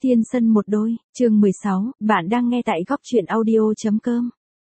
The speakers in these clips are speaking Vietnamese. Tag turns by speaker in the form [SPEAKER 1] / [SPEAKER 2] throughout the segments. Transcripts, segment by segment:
[SPEAKER 1] Tiên sân một đôi, chương 16, bạn đang nghe tại góc truyện audio.com.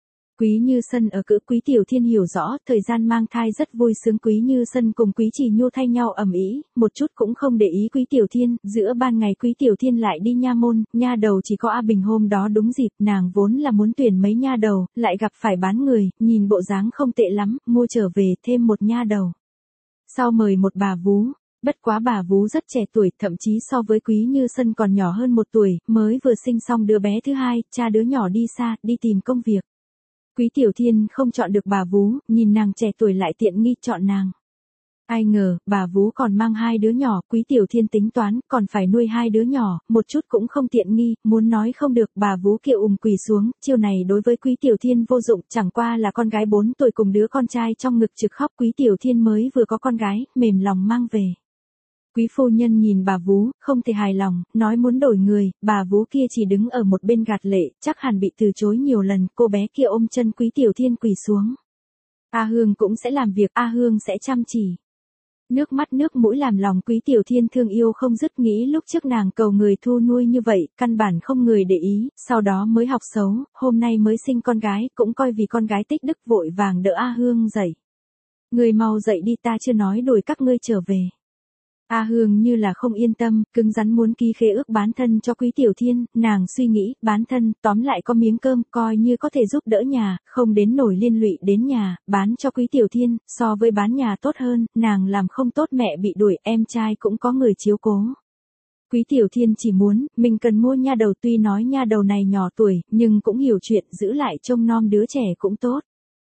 [SPEAKER 1] Quý Như Sân ở cữ Quý Tiểu Thiên hiểu rõ, thời gian mang thai rất vui sướng. Quý Như Sân cùng Quý Chỉ Nhu thay nhau ầm ĩ, một chút cũng không để ý Quý Tiểu Thiên. Giữa ban ngày Quý Tiểu Thiên lại đi nha môn, nha đầu chỉ có A Bình. Hôm đó đúng dịp, nàng vốn là muốn tuyển mấy nha đầu, lại gặp phải bán người, nhìn bộ dáng không tệ lắm, mua trở về thêm một nha đầu. Sau mời một bà vú. Bất quá bà vú rất trẻ tuổi, thậm chí so với Quý Như Sân còn nhỏ hơn 1 tuổi, mới vừa sinh xong đứa bé thứ hai, cha đứa nhỏ đi xa, đi tìm công việc. Quý Tiểu Thiên không chọn được bà vú, nhìn nàng trẻ tuổi lại tiện nghi chọn nàng. Ai ngờ, bà vú còn mang 2 đứa nhỏ, Quý Tiểu Thiên tính toán, còn phải nuôi 2 đứa nhỏ, một chút cũng không tiện nghi, muốn nói không được, bà vú kiệu quỳ xuống, chiêu này đối với Quý Tiểu Thiên vô dụng, chẳng qua là con gái 4 tuổi cùng đứa con trai trong ngực trực khóc. Quý Tiểu Thiên mới vừa có con gái, mềm lòng mang về. Quý phu nhân nhìn bà vú, không thể hài lòng, nói muốn đổi người, bà vú kia chỉ đứng ở một bên gạt lệ, chắc hẳn bị từ chối nhiều lần. Cô bé kia ôm chân Quý Tiểu Thiên quỳ xuống. A Hương cũng sẽ làm việc, A Hương sẽ chăm chỉ. Nước mắt nước mũi làm lòng Quý Tiểu Thiên thương yêu không dứt, nghĩ lúc trước nàng cầu người thu nuôi như vậy, căn bản không người để ý, sau đó mới học xấu, hôm nay mới sinh con gái, cũng coi vì con gái tích đức, vội vàng đỡ A Hương dậy. Người mau dậy đi, ta chưa nói đuổi các ngươi trở về. A Hương như là không yên tâm, cứng rắn muốn ký khế ước bán thân cho Quý Tiểu Thiên. Nàng suy nghĩ, bán thân, tóm lại có miếng cơm, coi như có thể giúp đỡ nhà, không đến nổi liên lụy đến nhà, bán cho Quý Tiểu Thiên, so với bán nhà tốt hơn. Nàng làm không tốt mẹ bị đuổi, em trai cũng có người chiếu cố. Quý Tiểu Thiên chỉ muốn, mình cần mua nha đầu, tuy nói nha đầu này nhỏ tuổi, nhưng cũng hiểu chuyện, giữ lại trông nom đứa trẻ cũng tốt.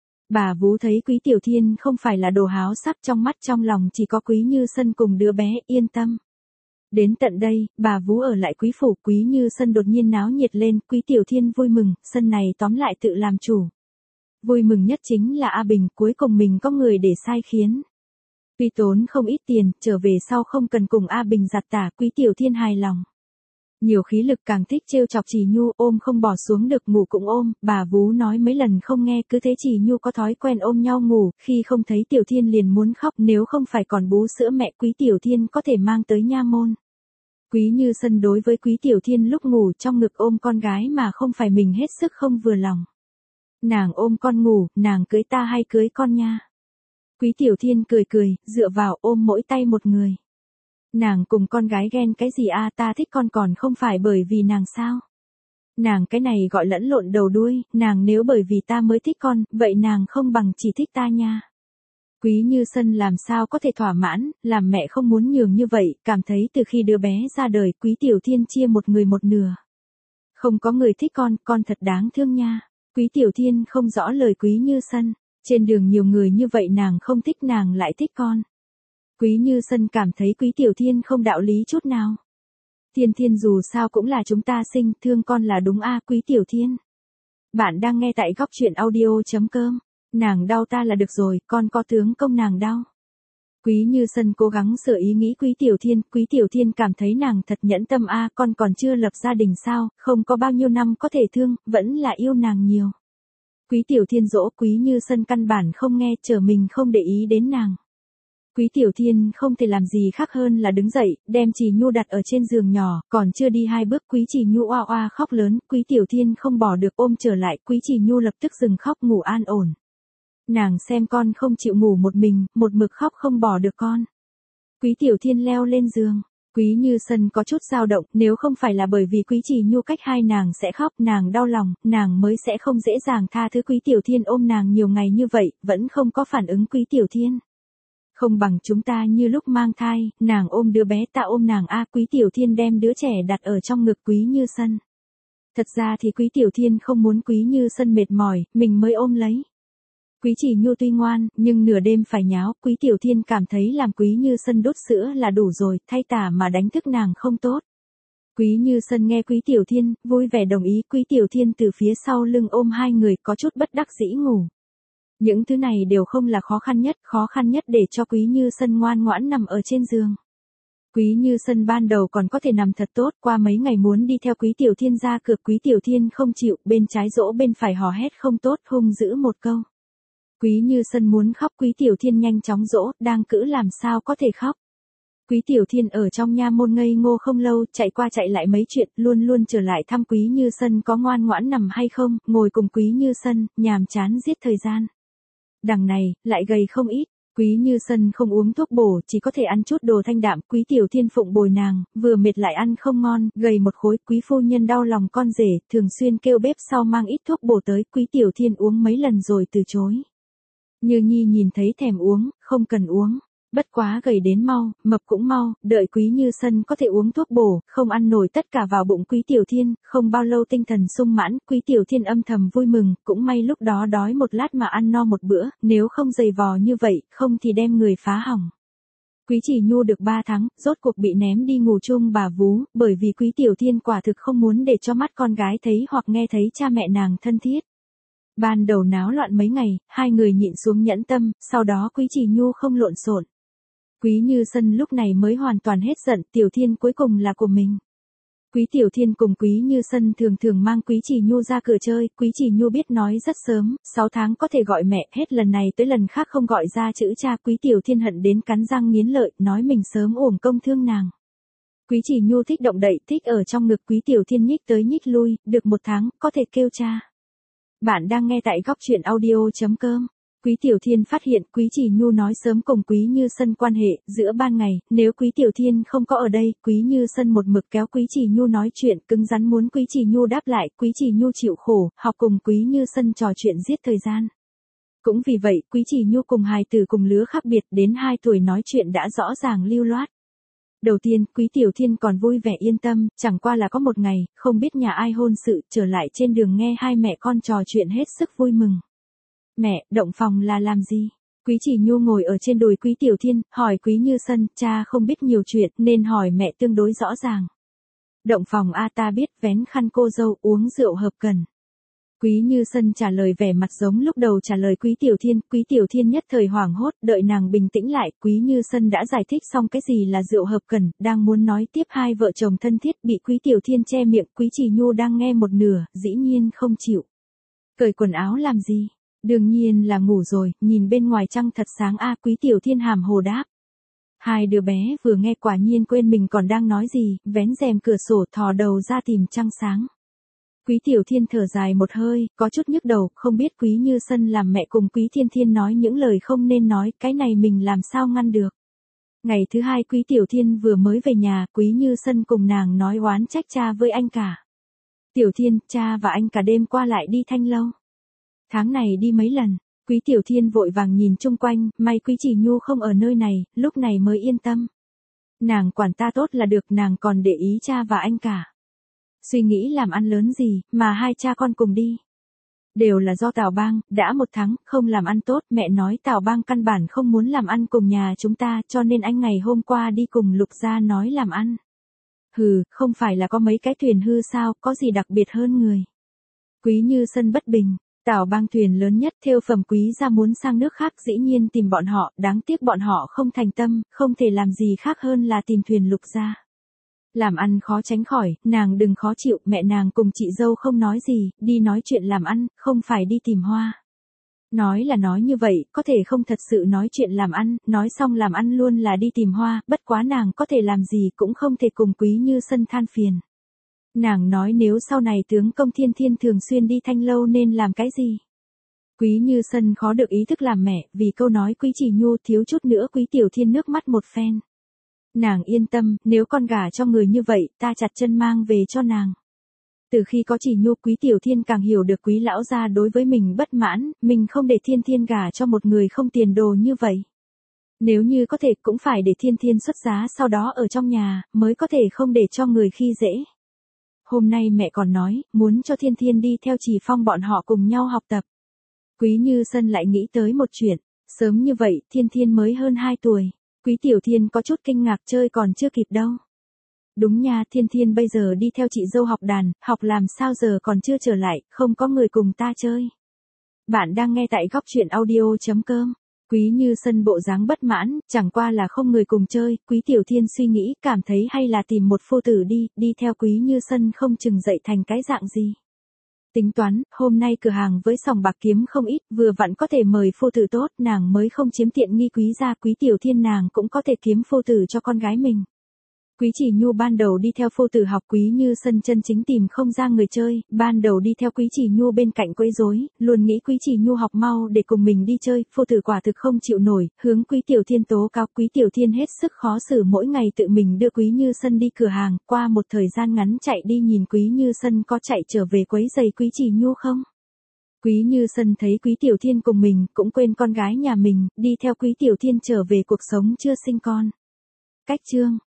[SPEAKER 1] Bà vú thấy Quý Tiểu Thiên không phải là đồ háo sắc, trong mắt trong lòng chỉ có Quý Như Sân cùng đứa bé, yên tâm. Đến tận đây, bà vú ở lại Quý phủ, Quý Như Sân đột nhiên náo nhiệt lên, Quý Tiểu Thiên vui mừng, sân này tóm lại tự làm chủ. Vui mừng nhất chính là A Bình, cuối cùng mình có người để sai khiến. Tuy tốn không ít tiền, trở về sau không cần cùng A Bình giặt tả, Quý Tiểu Thiên hài lòng. Nhiều khí lực, càng thích trêu chọc Chỉ Nhu, ôm không bỏ xuống được, ngủ cũng ôm, bà vú nói mấy lần không nghe, cứ thế Chỉ Nhu có thói quen ôm nhau ngủ, khi không thấy Tiểu Thiên liền muốn khóc, nếu không phải còn bú sữa mẹ Quý Tiểu Thiên có thể mang tới nha môn. Quý Như Sân đối với Quý Tiểu Thiên lúc ngủ trong ngực ôm con gái mà không phải mình hết sức không vừa lòng. Nàng ôm con ngủ, nàng cưới ta hay cưới con nha? Quý Tiểu Thiên cười cười, dựa vào ôm mỗi tay một người. Nàng cùng con gái ghen cái gì a, ta thích con còn không phải bởi vì nàng sao? Nàng cái này gọi lẫn lộn đầu đuôi, nàng nếu bởi vì ta mới thích con, vậy nàng không bằng chỉ thích ta nha. Quý Như Sân làm sao có thể thỏa mãn, làm mẹ không muốn nhường như vậy, cảm thấy từ khi đứa bé ra đời, Quý Tiểu Thiên chia một người một nửa. Không có người thích con thật đáng thương nha. Quý Tiểu Thiên không rõ lời Quý Như Sân, trên đường nhiều người như vậy nàng không thích, nàng lại thích con. Quý Như Sân cảm thấy Quý Tiểu Thiên không đạo lý chút nào. Thiên dù sao cũng là chúng ta sinh, thương con là đúng a. Quý Tiểu Thiên. Bạn đang nghe tại góc truyện audio.com. Nàng đau ta là được rồi, con có tướng công nàng đau. Quý Như Sân cố gắng sửa ý nghĩ Quý Tiểu Thiên cảm thấy nàng thật nhẫn tâm a, con còn chưa lập gia đình sao, không có bao nhiêu năm có thể thương, vẫn là yêu nàng nhiều. Quý Tiểu Thiên dỗ, Quý Như Sân căn bản không nghe, trở mình không để ý đến nàng. Quý Tiểu Thiên không thể làm gì khác hơn là đứng dậy, đem Chỉ Nhu đặt ở trên giường nhỏ, còn chưa đi 2 bước Quý Chỉ Nhu oa oa khóc lớn, Quý Tiểu Thiên không bỏ được ôm trở lại, Quý Chỉ Nhu lập tức dừng khóc, ngủ an ổn. Nàng xem con không chịu ngủ một mình, một mực khóc không bỏ được con. Quý Tiểu Thiên leo lên giường. Quý Như Sân có chút dao động, nếu không phải là bởi vì Quý Chỉ Nhu cách hai nàng sẽ khóc, nàng đau lòng, nàng mới sẽ không dễ dàng tha thứ Quý Tiểu Thiên ôm nàng nhiều ngày như vậy, vẫn không có phản ứng. Quý Tiểu Thiên. Không bằng chúng ta như lúc mang thai, nàng ôm đứa bé ta ôm nàng a. Quý Tiểu Thiên đem đứa trẻ đặt ở trong ngực Quý Như Sân. Thật ra thì Quý Tiểu Thiên không muốn Quý Như Sân mệt mỏi, mình mới ôm lấy. Quý Chỉ Nhu tuy ngoan, nhưng nửa đêm phải nháo, Quý Tiểu Thiên cảm thấy làm Quý Như Sân đút sữa là đủ rồi, thay tả mà đánh thức nàng không tốt. Quý Như Sân nghe Quý Tiểu Thiên, vui vẻ đồng ý. Quý Tiểu Thiên từ phía sau lưng ôm 2 người, có chút bất đắc dĩ ngủ. Những thứ này đều không là khó khăn nhất để cho Quý Như Sân ngoan ngoãn nằm ở trên giường. Quý Như Sân ban đầu còn có thể nằm thật tốt, qua mấy ngày muốn đi theo Quý Tiểu Thiên ra cửa, Quý Tiểu Thiên không chịu, bên trái dỗ bên phải hò hét không tốt, hung dữ một câu. Quý Như Sân muốn khóc, Quý Tiểu Thiên nhanh chóng dỗ, đang cữ làm sao có thể khóc. Quý Tiểu Thiên ở trong nha môn ngây ngô không lâu, chạy qua chạy lại mấy chuyện, luôn luôn trở lại thăm Quý Như Sân có ngoan ngoãn nằm hay không, ngồi cùng Quý Như Sân, nhàm chán giết thời gian. Đằng này, lại gầy không ít. Quý Như Sân không uống thuốc bổ, chỉ có thể ăn chút đồ thanh đạm. Quý Tiểu Thiên phụng bồi nàng, vừa mệt lại ăn không ngon, gầy một khối. Quý phu nhân đau lòng con rể, thường xuyên kêu bếp sau mang ít thuốc bổ tới. Quý Tiểu Thiên uống mấy lần rồi từ chối. Như Nhi nhìn thấy thèm uống, không cần uống. Bất quá gầy đến mau, mập cũng mau, đợi Quý Như Sân có thể uống thuốc bổ, không ăn nổi tất cả vào bụng Quý Tiểu Thiên, không bao lâu tinh thần sung mãn, Quý Tiểu Thiên âm thầm vui mừng, cũng may lúc đó đói một lát mà ăn no một bữa, nếu không dày vò như vậy, không thì đem người phá hỏng. Quý Chỉ Nhu được 3 tháng, rốt cuộc bị ném đi ngủ chung bà vú, bởi vì Quý Tiểu Thiên quả thực không muốn để cho mắt con gái thấy hoặc nghe thấy cha mẹ nàng thân thiết. Ban đầu náo loạn mấy ngày, hai người nhịn xuống nhẫn tâm, sau đó Quý Chỉ Nhu không lộn xộn. Quý Như Sân lúc này mới hoàn toàn hết giận, Tiểu Thiên cuối cùng là của mình. Quý Tiểu Thiên cùng Quý Như Sân thường thường mang Quý Chỉ Nhu ra cửa chơi, Quý Chỉ Nhu biết nói rất sớm, 6 tháng có thể gọi mẹ, hết lần này tới lần khác không gọi ra chữ cha. Quý Tiểu Thiên hận đến cắn răng nghiến lợi, nói mình sớm uổng công thương nàng. Quý Chỉ Nhu thích động đậy, thích ở trong ngực Quý Tiểu Thiên nhích tới nhích lui, được 1 tháng, có thể kêu cha. Bạn đang nghe tại góc truyện audio.com. Quý Tiểu Thiên phát hiện Quý Chỉ Nhu nói sớm cùng Quý Như Sân quan hệ, giữa ban ngày, nếu Quý Tiểu Thiên không có ở đây, Quý Như Sân một mực kéo Quý Chỉ Nhu nói chuyện, cứng rắn muốn Quý Chỉ Nhu đáp lại, Quý Chỉ Nhu chịu khổ, học cùng Quý Như Sân trò chuyện giết thời gian. Cũng vì vậy, Quý Chỉ Nhu cùng hài tử cùng lứa khác biệt, đến 2 tuổi nói chuyện đã rõ ràng lưu loát. Đầu tiên, Quý Tiểu Thiên còn vui vẻ yên tâm, chẳng qua là có một ngày, không biết nhà ai hôn sự, trở lại trên đường nghe hai mẹ con trò chuyện hết sức vui mừng. Mẹ, động phòng là làm gì? Quý Chỉ Nhu ngồi ở trên đùi Quý Tiểu Thiên, hỏi Quý Như Sân, cha không biết nhiều chuyện, nên hỏi mẹ tương đối rõ ràng. Động phòng a ta biết, vén khăn cô dâu, uống rượu hợp cần. Quý Như Sân trả lời vẻ mặt giống lúc đầu trả lời Quý Tiểu Thiên nhất thời hoảng hốt, đợi nàng bình tĩnh lại, Quý Như Sân đã giải thích xong cái gì là rượu hợp cần, đang muốn nói tiếp hai vợ chồng thân thiết, bị Quý Tiểu Thiên che miệng, Quý Chỉ Nhu đang nghe một nửa, dĩ nhiên không chịu. Cởi quần áo làm gì? Đương nhiên là ngủ rồi, nhìn bên ngoài trăng thật sáng a. Quý Tiểu Thiên hàm hồ đáp. Hai đứa bé vừa nghe quả nhiên quên mình còn đang nói gì, vén rèm cửa sổ thò đầu ra tìm trăng sáng. Quý Tiểu Thiên thở dài một hơi, có chút nhức đầu, không biết Quý Như Sân làm mẹ cùng Quý Thiên Thiên nói những lời không nên nói, cái này mình làm sao ngăn được. Ngày thứ 2 Quý Tiểu Thiên vừa mới về nhà, Quý Như Sân cùng nàng nói oán trách cha với anh cả. Tiểu Thiên, cha và anh cả đêm qua lại đi Thanh Lâu. Tháng này đi mấy lần, Quý Tiểu Thiên vội vàng nhìn chung quanh, may Quý Chỉ Nhu không ở nơi này, lúc này mới yên tâm. Nàng quản ta tốt là được, nàng còn để ý cha và anh cả. Suy nghĩ làm ăn lớn gì, mà hai cha con cùng đi. Đều là do Tào Bang, đã 1 tháng, không làm ăn tốt, mẹ nói Tào Bang căn bản không muốn làm ăn cùng nhà chúng ta, cho nên anh ngày hôm qua đi cùng Lục gia nói làm ăn. Hừ, không phải là có mấy cái thuyền hư sao, có gì đặc biệt hơn người. Quý Như Sân bất bình. Tào Bang thuyền lớn nhất thêu phẩm quý gia muốn sang nước khác dĩ nhiên tìm bọn họ, đáng tiếc bọn họ không thành tâm, không thể làm gì khác hơn là tìm thuyền Lục gia. Làm ăn khó tránh khỏi, nàng đừng khó chịu, mẹ nàng cùng chị dâu không nói gì, đi nói chuyện làm ăn, không phải đi tìm hoa. Nói là nói như vậy, có thể không thật sự nói chuyện làm ăn, nói xong làm ăn luôn là đi tìm hoa, bất quá nàng có thể làm gì cũng không thể cùng Quý Như Sân than phiền. Nàng nói nếu sau này tướng công Thiên Thiên thường xuyên đi Thanh Lâu nên làm cái gì? Quý Như Sân khó được ý thức làm mẹ, vì câu nói Quý Chỉ Nhu thiếu chút nữa Quý Tiểu Thiên nước mắt một phen. Nàng yên tâm, nếu con gả cho người như vậy, ta chặt chân mang về cho nàng. Từ khi có Chỉ Nhu, Quý Tiểu Thiên càng hiểu được Quý lão gia đối với mình bất mãn, mình không để Thiên Thiên gả cho một người không tiền đồ như vậy. Nếu như có thể cũng phải để Thiên Thiên xuất giá sau đó ở trong nhà, mới có thể không để cho người khi dễ. Hôm nay mẹ còn nói, muốn cho Thiên Thiên đi theo Chỉ Phong bọn họ cùng nhau học tập. Quý Như Sân lại nghĩ tới một chuyện, sớm như vậy, Thiên Thiên mới hơn 2 tuổi. Quý Tiểu Thiên có chút kinh ngạc, chơi còn chưa kịp đâu. Đúng nha, Thiên Thiên bây giờ đi theo chị dâu học đàn, học làm sao giờ còn chưa trở lại, không có người cùng ta chơi. Bạn đang nghe tại góc truyện audio.com. Quý Như Sân bộ dáng bất mãn, chẳng qua là không người cùng chơi, Quý Tiểu Thiên suy nghĩ, cảm thấy hay là tìm một phu tử đi theo Quý Như Sân không chừng dậy thành cái dạng gì. Tính toán, hôm nay cửa hàng với sòng bạc kiếm không ít, vừa vặn có thể mời phu tử tốt, nàng mới không chiếm tiện nghi Quý gia. Quý Tiểu Thiên nàng cũng có thể kiếm phu tử cho con gái mình. Quý Chỉ Nhu ban đầu đi theo phu tử học, Quý Như Sân chân chính tìm không ra người chơi, ban đầu đi theo Quý Chỉ Nhu bên cạnh quấy rối, luôn nghĩ Quý Chỉ Nhu học mau để cùng mình đi chơi, phu tử quả thực không chịu nổi, hướng Quý Tiểu Thiên tố cáo. Quý Tiểu Thiên hết sức khó xử, mỗi ngày tự mình đưa Quý Như Sân đi cửa hàng, qua một thời gian ngắn chạy đi nhìn Quý Như Sân có chạy trở về quấy giày Quý Chỉ Nhu không. Quý Như Sân thấy Quý Tiểu Thiên cùng mình, cũng quên con gái nhà mình, đi theo Quý Tiểu Thiên trở về cuộc sống chưa sinh con. Cách chương